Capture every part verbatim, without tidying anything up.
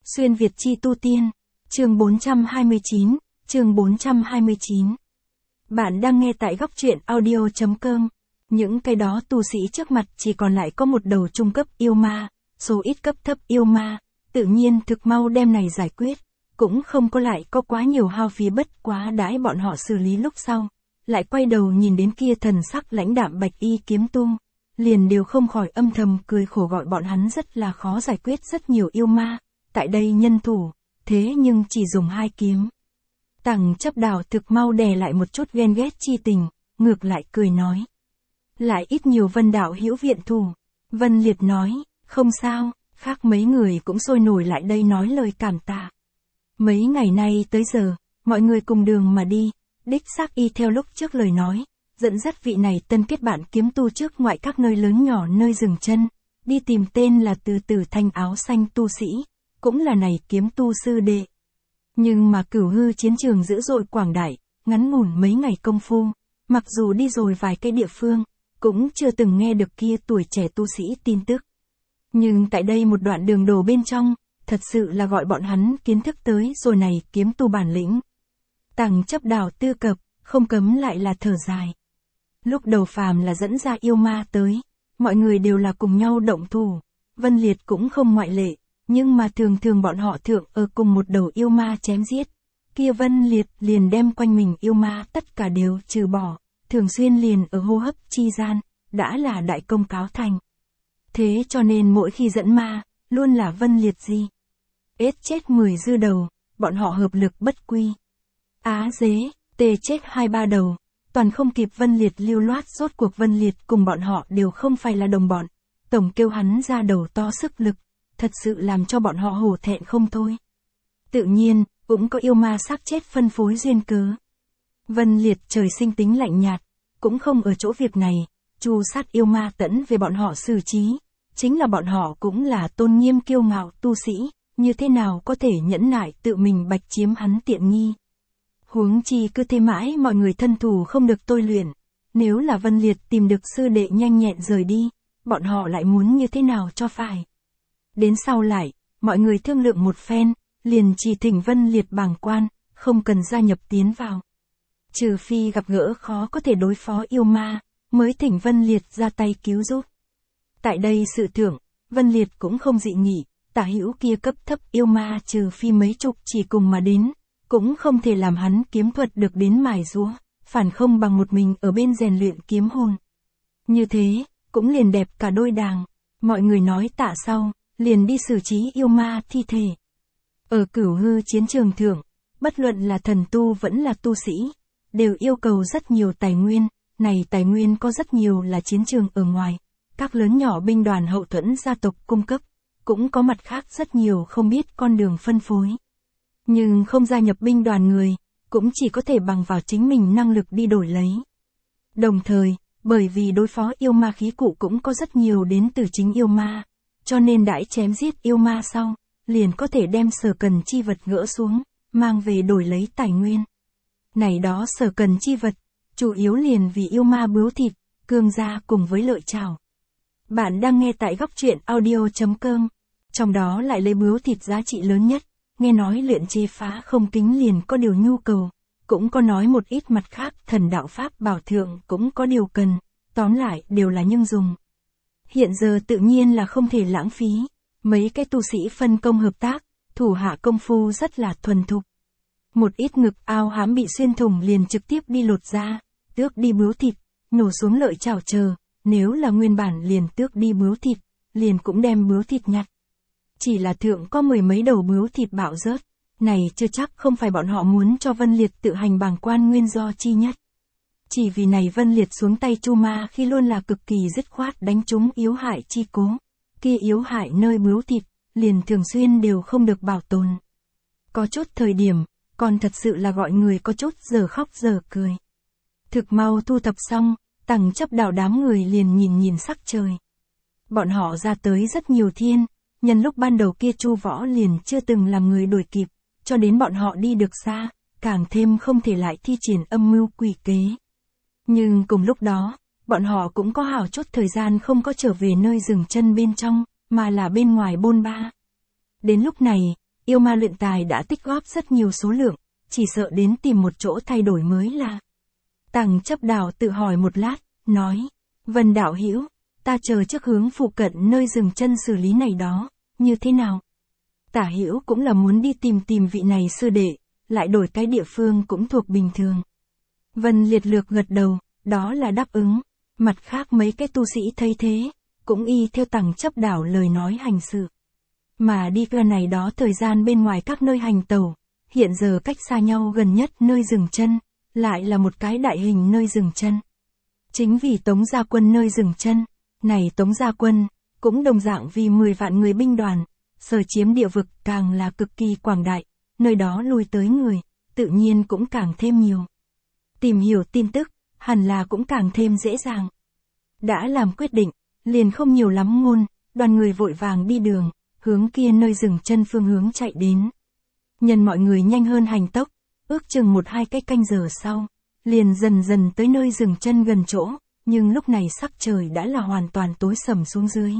Xuyên Việt chi tu tiên, chương bốn trăm hai mươi chín, chương bốn trăm hai mươi chín. Bạn đang nghe tại góc truyện audio.com. Những cái đó tu sĩ trước mặt chỉ còn lại có một đầu trung cấp yêu ma, số ít cấp thấp yêu ma, tự nhiên thực mau đem này giải quyết, cũng không có lại có quá nhiều hao phí bất quá đãi bọn họ xử lý lúc sau, lại quay đầu nhìn đến kia thần sắc lãnh đạm bạch y kiếm tu, liền đều không khỏi âm thầm cười khổ gọi bọn hắn rất là khó giải quyết rất nhiều yêu ma, tại đây nhân thủ, thế nhưng chỉ dùng hai kiếm. Tằng chấp đảo thực mau đè lại một chút ghen ghét chi tình, ngược lại cười nói. Lại ít nhiều Vân đạo hữu viện thủ. Vân Liệt nói, không sao, khác mấy người cũng sôi nổi lại đây nói lời cảm tạ. Mấy ngày nay tới giờ, mọi người cùng đường mà đi, đích xác y theo lúc trước lời nói, dẫn dắt vị này tân kết bạn kiếm tu trước ngoại các nơi lớn nhỏ nơi dừng chân, đi tìm tên là từ tử thanh áo xanh tu sĩ, cũng là này kiếm tu sư đệ. Nhưng mà cửu hư chiến trường dữ dội quảng đại, ngắn ngủn mấy ngày công phu, mặc dù đi rồi vài cái địa phương, cũng chưa từng nghe được kia tuổi trẻ tu sĩ tin tức. Nhưng tại đây một đoạn đường đồ bên trong, thật sự là gọi bọn hắn kiến thức tới rồi này kiếm tu bản lĩnh. Tằng chấp đảo tư cập, không cấm lại là thở dài. Lúc đầu phàm là dẫn ra yêu ma tới, mọi người đều là cùng nhau động thủ, Vân Liệt cũng không ngoại lệ, nhưng mà thường thường bọn họ thượng ở cùng một đầu yêu ma chém giết. Kia Vân Liệt liền đem quanh mình yêu ma tất cả đều trừ bỏ, thường xuyên liền ở hô hấp chi gian, đã là đại công cáo thành. Thế cho nên mỗi khi dẫn ma, luôn là Vân Liệt gì. Ết chết mười dư đầu, bọn họ hợp lực bất quy. Á dế, tê chết hai ba đầu, toàn không kịp Vân Liệt lưu loát rốt cuộc Vân Liệt cùng bọn họ đều không phải là đồng bọn. Tổng kêu hắn ra đầu to sức lực, thật sự làm cho bọn họ hổ thẹn không thôi. Tự nhiên, cũng có yêu ma xác chết phân phối duyên cớ. Vân Liệt trời sinh tính lạnh nhạt, cũng không ở chỗ việc này, chu sát yêu ma tẫn về bọn họ xử trí, chính là bọn họ cũng là tôn nghiêm kiêu ngạo tu sĩ, như thế nào có thể nhẫn nại tự mình bạch chiếm hắn tiện nghi. Huống chi cứ thế mãi mọi người thân thủ không được tôi luyện, nếu là Vân Liệt tìm được sư đệ nhanh nhẹn rời đi, bọn họ lại muốn như thế nào cho phải. Đến sau lại, mọi người thương lượng một phen, liền chỉ thỉnh Vân Liệt bàng quan, không cần gia nhập tiến vào. Trừ phi gặp gỡ khó có thể đối phó yêu ma, mới thỉnh Vân Liệt ra tay cứu giúp. Tại đây sự thưởng, Vân Liệt cũng không dị nghị, tả hữu kia cấp thấp yêu ma trừ phi mấy chục chỉ cùng mà đến, cũng không thể làm hắn kiếm thuật được đến mài giũa, phản không bằng một mình ở bên rèn luyện kiếm hồn. Như thế, cũng liền đẹp cả đôi đàng, mọi người nói tạ sau, liền đi xử trí yêu ma thi thể. Ở cửu hư chiến trường thượng, bất luận là thần tu vẫn là tu sĩ, đều yêu cầu rất nhiều tài nguyên, này tài nguyên có rất nhiều là chiến trường ở ngoài, các lớn nhỏ binh đoàn hậu thuẫn gia tộc cung cấp, cũng có mặt khác rất nhiều không biết con đường phân phối. Nhưng không gia nhập binh đoàn người, cũng chỉ có thể bằng vào chính mình năng lực đi đổi lấy. Đồng thời, bởi vì đối phó yêu ma khí cụ cũng có rất nhiều đến từ chính yêu ma, cho nên đãi chém giết yêu ma sau, liền có thể đem sở cần chi vật gỡ xuống, mang về đổi lấy tài nguyên. Này đó sở cần chi vật, chủ yếu liền vì yêu ma bướu thịt, cương gia cùng với lợi trảo. Bạn đang nghe tại góc truyện audio.com, trong đó lại lấy bướu thịt giá trị lớn nhất, nghe nói luyện chế phá không kính liền có điều nhu cầu, cũng có nói một ít mặt khác thần đạo pháp bảo thượng cũng có điều cần, tóm lại đều là nhưng dùng. Hiện giờ tự nhiên là không thể lãng phí, mấy cái tu sĩ phân công hợp tác, thủ hạ công phu rất là thuần thục. Một ít ngực ao hám bị xuyên thủng liền trực tiếp đi lột ra, tước đi bướu thịt, nổ xuống lợi chảo chờ, nếu là nguyên bản liền tước đi bướu thịt, liền cũng đem bướu thịt nhặt. Chỉ là thượng có mười mấy đầu bướu thịt bạo rớt, này chưa chắc không phải bọn họ muốn cho Vân Liệt tự hành bàng quan nguyên do chi nhất. Chỉ vì này Vân Liệt xuống tay chu ma khi luôn là cực kỳ dứt khoát đánh trúng yếu hại chi cố, kia yếu hại nơi bướu thịt, liền thường xuyên đều không được bảo tồn. Có chút thời điểm, còn thật sự là gọi người có chút giờ khóc giờ cười. Thực mau thu thập xong, Tằng chấp đảo đám người liền nhìn nhìn sắc trời. Bọn họ ra tới rất nhiều thiên, nhân lúc ban đầu kia Chu Võ liền chưa từng làm người đuổi kịp, cho đến bọn họ đi được xa, càng thêm không thể lại thi triển âm mưu quỷ kế. Nhưng cùng lúc đó, bọn họ cũng có hảo chút thời gian không có trở về nơi dừng chân bên trong, mà là bên ngoài bôn ba. Đến lúc này, yêu ma luyện tài đã tích góp rất nhiều số lượng, chỉ sợ đến tìm một chỗ thay đổi mới là. Tằng chấp đảo tự hỏi một lát, nói, Vân đạo hữu, ta chờ trước hướng phụ cận nơi dừng chân xử lý này đó, như thế nào? Tả hữu cũng là muốn đi tìm tìm vị này sư đệ, lại đổi cái địa phương cũng thuộc bình thường. Vân Liệt lược gật đầu, đó là đáp ứng. Mặt khác mấy cái tu sĩ thấy thế, cũng y theo Tằng chấp đảo lời nói hành sự. Mà đi qua này đó thời gian bên ngoài các nơi hành tẩu, hiện giờ cách xa nhau gần nhất nơi dừng chân, lại là một cái đại hình nơi dừng chân. Chính vì Tống Gia Quân nơi dừng chân, này Tống Gia Quân, cũng đồng dạng vì mười vạn người binh đoàn, sở chiếm địa vực càng là cực kỳ quảng đại, nơi đó lui tới người, tự nhiên cũng càng thêm nhiều. Tìm hiểu tin tức, hẳn là cũng càng thêm dễ dàng. Đã làm quyết định, liền không nhiều lắm ngôn, đoàn người vội vàng đi đường, hướng kia nơi dừng chân phương hướng chạy đến. Nhân mọi người nhanh hơn hành tốc, ước chừng một hai cái canh giờ sau, liền dần dần tới nơi dừng chân gần chỗ, nhưng lúc này sắc trời đã là hoàn toàn tối sầm xuống dưới.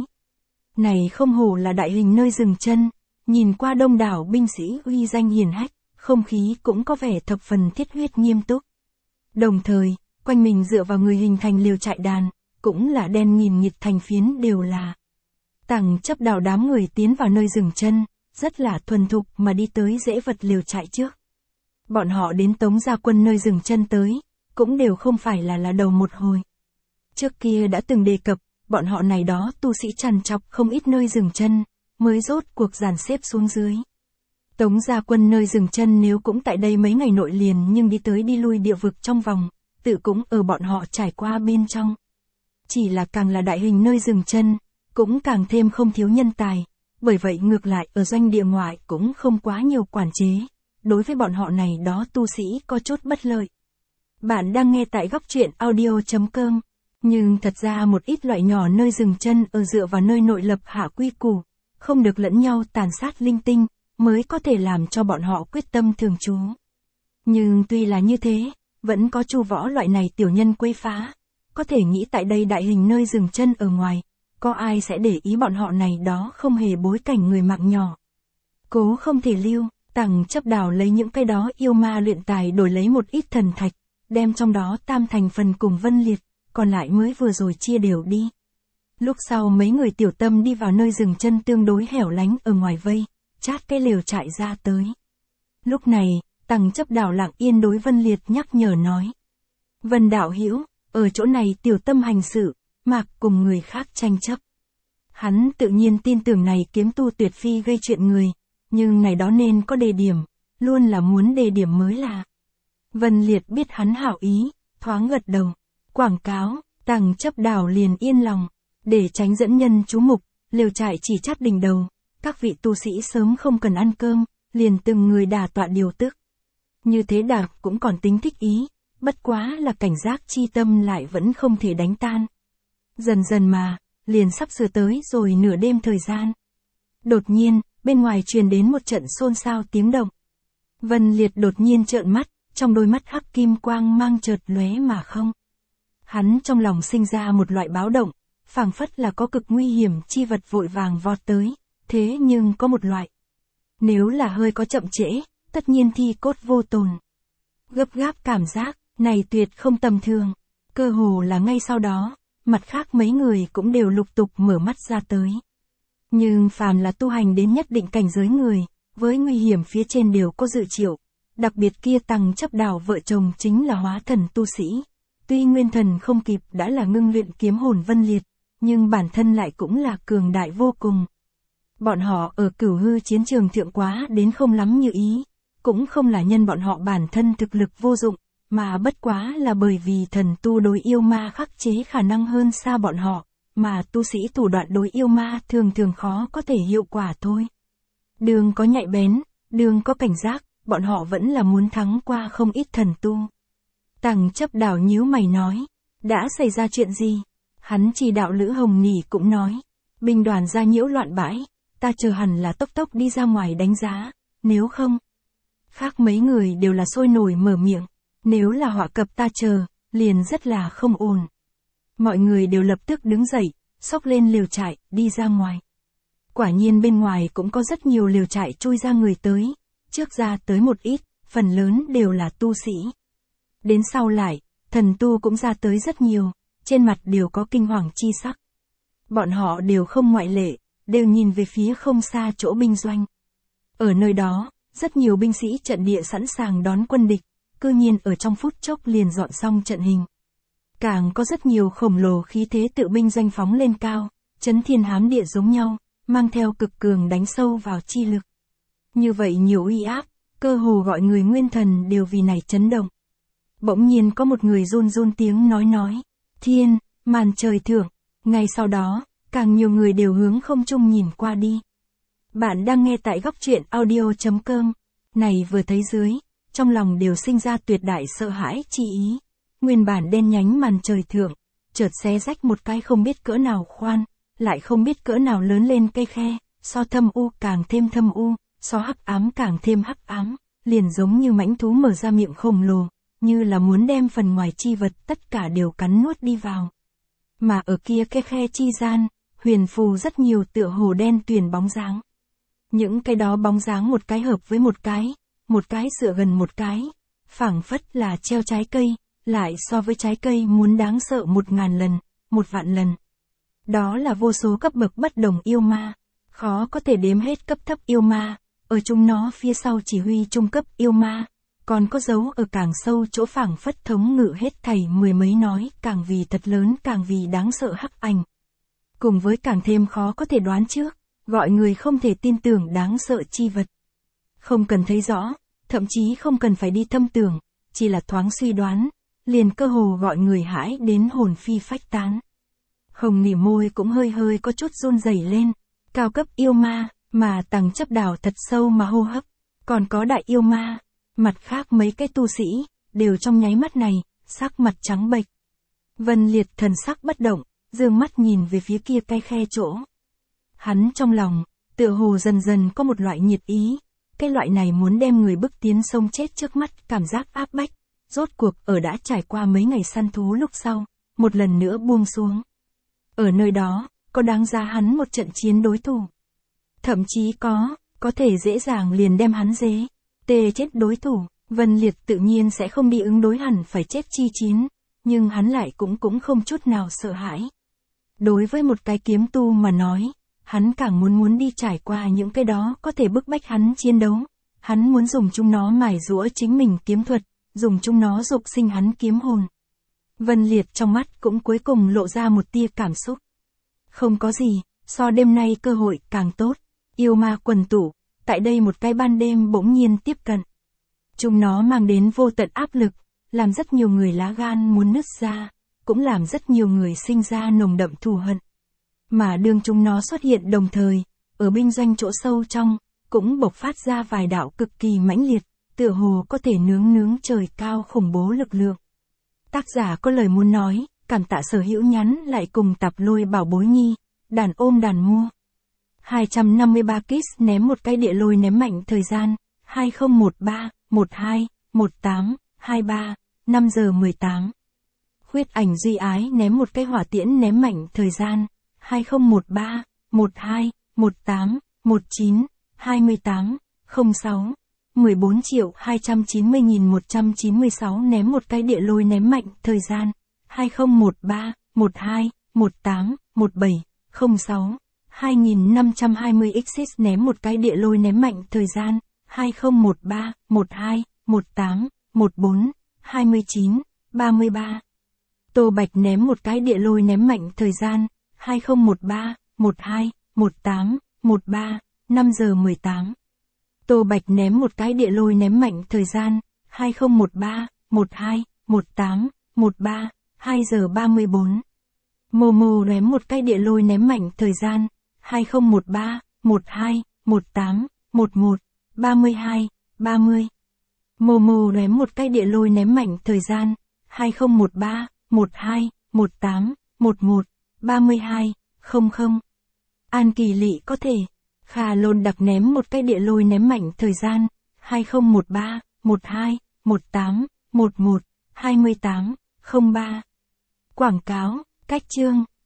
Này không hổ là đại hình nơi dừng chân, nhìn qua đông đảo binh sĩ uy danh hiển hách, không khí cũng có vẻ thập phần thiết huyết nghiêm túc. Đồng thời, quanh mình dựa vào người hình thành liều trại đàn, cũng là đen nghìn nghịt thành phiến đều là. Tằng chấp đảo đám người tiến vào nơi dừng chân, rất là thuần thục mà đi tới dễ vật liều trại trước. Bọn họ đến Tống Gia Quân nơi dừng chân tới, cũng đều không phải là là đầu một hồi. Trước kia đã từng đề cập, bọn họ này đó tu sĩ trằn trọc không ít nơi dừng chân, mới rốt cuộc dàn xếp xuống dưới. Tống Gia Quân nơi dừng chân nếu cũng tại đây mấy ngày nội liền nhưng đi tới đi lui địa vực trong vòng, tự cũng ở bọn họ trải qua bên trong. Chỉ là càng là đại hình nơi dừng chân, cũng càng thêm không thiếu nhân tài, bởi vậy ngược lại ở doanh địa ngoại cũng không quá nhiều quản chế, đối với bọn họ này đó tu sĩ có chút bất lợi. Bạn đang nghe tại góc truyện audio chấm com, nhưng thật ra một ít loại nhỏ nơi dừng chân ở dựa vào nơi nội lập hạ quy củ, không được lẫn nhau tàn sát linh tinh, mới có thể làm cho bọn họ quyết tâm thường trú. Nhưng tuy là như thế, vẫn có chu võ loại này tiểu nhân quấy phá, có thể nghĩ tại đây đại hình nơi dừng chân ở ngoài, có ai sẽ để ý bọn họ này đó không hề bối cảnh người mạng nhỏ. Cố không thể lưu, Tằng chấp đảo lấy những cái đó yêu ma luyện tài đổi lấy một ít thần thạch, đem trong đó tam thành phần cùng Vân Liệt, còn lại mới vừa rồi chia đều đi. Lúc sau mấy người tiểu tâm đi vào nơi dừng chân tương đối hẻo lánh ở ngoài vây, chát cái lều trại ra tới. Lúc này, Tằng chấp đảo lặng yên đối Vân Liệt nhắc nhở nói. Vân đạo hữu, ở chỗ này tiểu tâm hành sự, mạc cùng người khác tranh chấp. Hắn tự nhiên tin tưởng này kiếm tu tuyệt phi gây chuyện người, nhưng này đó nên có đề điểm, luôn là muốn đề điểm mới là. Vân Liệt biết hắn hảo ý, thoáng gật đầu, quảng cáo, Tằng chấp đảo liền yên lòng, để tránh dẫn nhân chú mục, lều trại chỉ chát đỉnh đầu, các vị tu sĩ sớm không cần ăn cơm, liền từng người đả tọa điều tức. Như thế đạc cũng còn tính thích ý, bất quá là cảnh giác chi tâm lại vẫn không thể đánh tan. Dần dần mà, liền sắp sửa tới rồi nửa đêm thời gian. Đột nhiên, bên ngoài truyền đến một trận xôn xao tiếng động. Vân Liệt đột nhiên trợn mắt, trong đôi mắt hắc kim quang mang chợt lóe mà không. Hắn trong lòng sinh ra một loại báo động, phảng phất là có cực nguy hiểm chi vật vội vàng vọt tới, thế nhưng có một loại. Nếu là hơi có chậm trễ, tất nhiên thi cốt vô tồn. Gấp gáp cảm giác, này tuyệt không tầm thường. Cơ hồ là ngay sau đó, mặt khác mấy người cũng đều lục tục mở mắt ra tới. Nhưng phàm là tu hành đến nhất định cảnh giới người, với nguy hiểm phía trên đều có dự triệu. Đặc biệt kia Tằng chấp đảo vợ chồng chính là hóa thần tu sĩ. Tuy nguyên thần không kịp đã là ngưng luyện kiếm hồn Vân Liệt, nhưng bản thân lại cũng là cường đại vô cùng. Bọn họ ở cửu hư chiến trường thượng quá đến không lắm như ý, cũng không là nhân bọn họ bản thân thực lực vô dụng, mà bất quá là bởi vì thần tu đối yêu ma khắc chế khả năng hơn xa bọn họ, mà tu sĩ thủ đoạn đối yêu ma thường thường khó có thể hiệu quả thôi. Đường có nhạy bén, đường có cảnh giác, bọn họ vẫn là muốn thắng qua không ít thần tu. Tằng chấp đảo nhíu mày nói, đã xảy ra chuyện gì? Hắn chỉ đạo Lữ Hồng Nỉ cũng nói, binh đoàn ra nhiễu loạn bãi, ta chờ hẳn là tốc tốc đi ra ngoài đánh giá, nếu không. Khác mấy người đều là sôi nổi mở miệng, nếu là họa cập ta chờ, liền rất là không ổn. Mọi người đều lập tức đứng dậy, xốc lên lều trại, đi ra ngoài. Quả nhiên bên ngoài cũng có rất nhiều liều trại chui ra người tới, trước ra tới một ít, phần lớn đều là tu sĩ. Đến sau lại, thần tu cũng ra tới rất nhiều, trên mặt đều có kinh hoàng chi sắc. Bọn họ đều không ngoại lệ, đều nhìn về phía không xa chỗ binh doanh. Ở nơi đó, rất nhiều binh sĩ trận địa sẵn sàng đón quân địch, cư nhiên ở trong phút chốc liền dọn xong trận hình. Càng có rất nhiều khổng lồ khí thế tự binh doanh phóng lên cao, chấn thiên hám địa giống nhau, mang theo cực cường đánh sâu vào chi lực. Như vậy nhiều uy áp, cơ hồ gọi người nguyên thần đều vì này chấn động. Bỗng nhiên có một người run run tiếng nói nói, thiên, màn trời thưởng, ngay sau đó, càng nhiều người đều hướng không trung nhìn qua đi. Bạn đang nghe tại góc truyện audio chấm com, này vừa thấy dưới, trong lòng đều sinh ra tuyệt đại sợ hãi chi ý. Nguyên bản đen nhánh màn trời thượng, chợt xé rách một cái không biết cỡ nào khoan, lại không biết cỡ nào lớn lên cây khe, so thâm u càng thêm thâm u, so hắc ám càng thêm hắc ám, liền giống như mãnh thú mở ra miệng khổng lồ, như là muốn đem phần ngoài chi vật tất cả đều cắn nuốt đi vào. Mà ở kia cái khe chi gian, huyền phù rất nhiều tựa hồ đen tuyền bóng dáng. Những cái đó bóng dáng một cái hợp với một cái, một cái dựa gần một cái, phảng phất là treo trái cây, lại so với trái cây muốn đáng sợ một ngàn lần, một vạn lần. Đó là vô số cấp bậc bất đồng yêu ma, khó có thể đếm hết cấp thấp yêu ma, ở chúng nó phía sau chỉ huy trung cấp yêu ma, còn có dấu ở càng sâu chỗ phảng phất thống ngự hết thảy mười mấy nói càng vì thật lớn càng vì đáng sợ hắc ảnh. Cùng với càng thêm khó có thể đoán trước, gọi người không thể tin tưởng đáng sợ chi vật. Không cần thấy rõ, thậm chí không cần phải đi thâm tưởng, chỉ là thoáng suy đoán, liền cơ hồ gọi người hãi đến hồn phi phách tán. Hồng nỉ môi cũng hơi hơi có chút run rẩy lên, cao cấp yêu ma, mà tầng chấp đào thật sâu mà hô hấp, còn có đại yêu ma, mặt khác mấy cái tu sĩ, đều trong nháy mắt này, sắc mặt trắng bệch. Vân Liệt thần sắc bất động, dương mắt nhìn về phía kia cái khe chỗ. Hắn trong lòng, tựa hồ dần dần có một loại nhiệt ý, cái loại này muốn đem người bức tiến sông chết trước mắt cảm giác áp bách, rốt cuộc ở đã trải qua mấy ngày săn thú lúc sau, một lần nữa buông xuống. Ở nơi đó, có đáng giá hắn một trận chiến đối thủ. Thậm chí có, có thể dễ dàng liền đem hắn dế, tê chết đối thủ, Vân Liệt tự nhiên sẽ không đi ứng đối hẳn phải chết chi chiến, nhưng hắn lại cũng cũng không chút nào sợ hãi. Đối với một cái kiếm tu mà nói, hắn càng muốn muốn đi trải qua những cái đó có thể bức bách hắn chiến đấu, hắn muốn dùng chúng nó mài giũa chính mình kiếm thuật, dùng chúng nó dục sinh hắn kiếm hồn. Vân Liệt trong mắt cũng cuối cùng lộ ra một tia cảm xúc. Không có gì, so đêm nay cơ hội càng tốt, yêu ma quần tụ, tại đây một cái ban đêm bỗng nhiên tiếp cận. Chúng nó mang đến vô tận áp lực, làm rất nhiều người lá gan muốn nứt ra, cũng làm rất nhiều người sinh ra nồng đậm thù hận. Mà đương chúng nó xuất hiện đồng thời, ở binh doanh chỗ sâu trong, cũng bộc phát ra vài đạo cực kỳ mãnh liệt, tựa hồ có thể nướng nướng trời cao khủng bố lực lượng. Tác giả có lời muốn nói, cảm tạ sở hữu nhắn lại cùng tập lôi bảo bối nhi, đàn ôm đàn mua. hai trăm năm mươi ba kiss ném một cái địa lôi ném mạnh thời gian, hai không một ba, một hai, một tám, hai ba, năm giờ mười tám. Khuyết ảnh duy ái ném một cái hỏa tiễn ném mạnh thời gian, hai không một ba, một hai, một tám, một chín, hai tám, không sáu, mười bốn triệu hai trăm chín mươi nghìn một trăm chín mươi sáu ném một cái địa lôi ném mạnh thời gian, hai không một ba, một hai, một tám, một bảy, không sáu, hai nghìn năm trăm hai mươi xx ném một cái địa lôi ném mạnh thời gian, hai không một ba, một hai, một tám, một bốn, hai chín, ba ba. Tô Bạch ném một cái địa lôi ném mạnh thời gian, hai không một ba, một hai, một tám, một ba, năm giờ mười tám. Tô Bạch ném một cái địa lôi ném mạnh thời gian, hai không một ba, một hai, một tám, một ba, hai giờ ba mươi bốn. Momo ném một cái địa lôi ném mạnh thời gian, hai không một ba, một hai, một tám, một một, ba hai, ba mươi. Momo ném một cái địa lôi ném mạnh thời gian, hai không một ba, một hai, một tám, một một, ba hai, không không. An Kỳ Lị có thể. Khà Lôn đặc ném một cái địa lôi ném mạnh thời gian, hai không một ba, một hai, một tám, một một, hai tám, không ba. Quảng cáo, cách chương,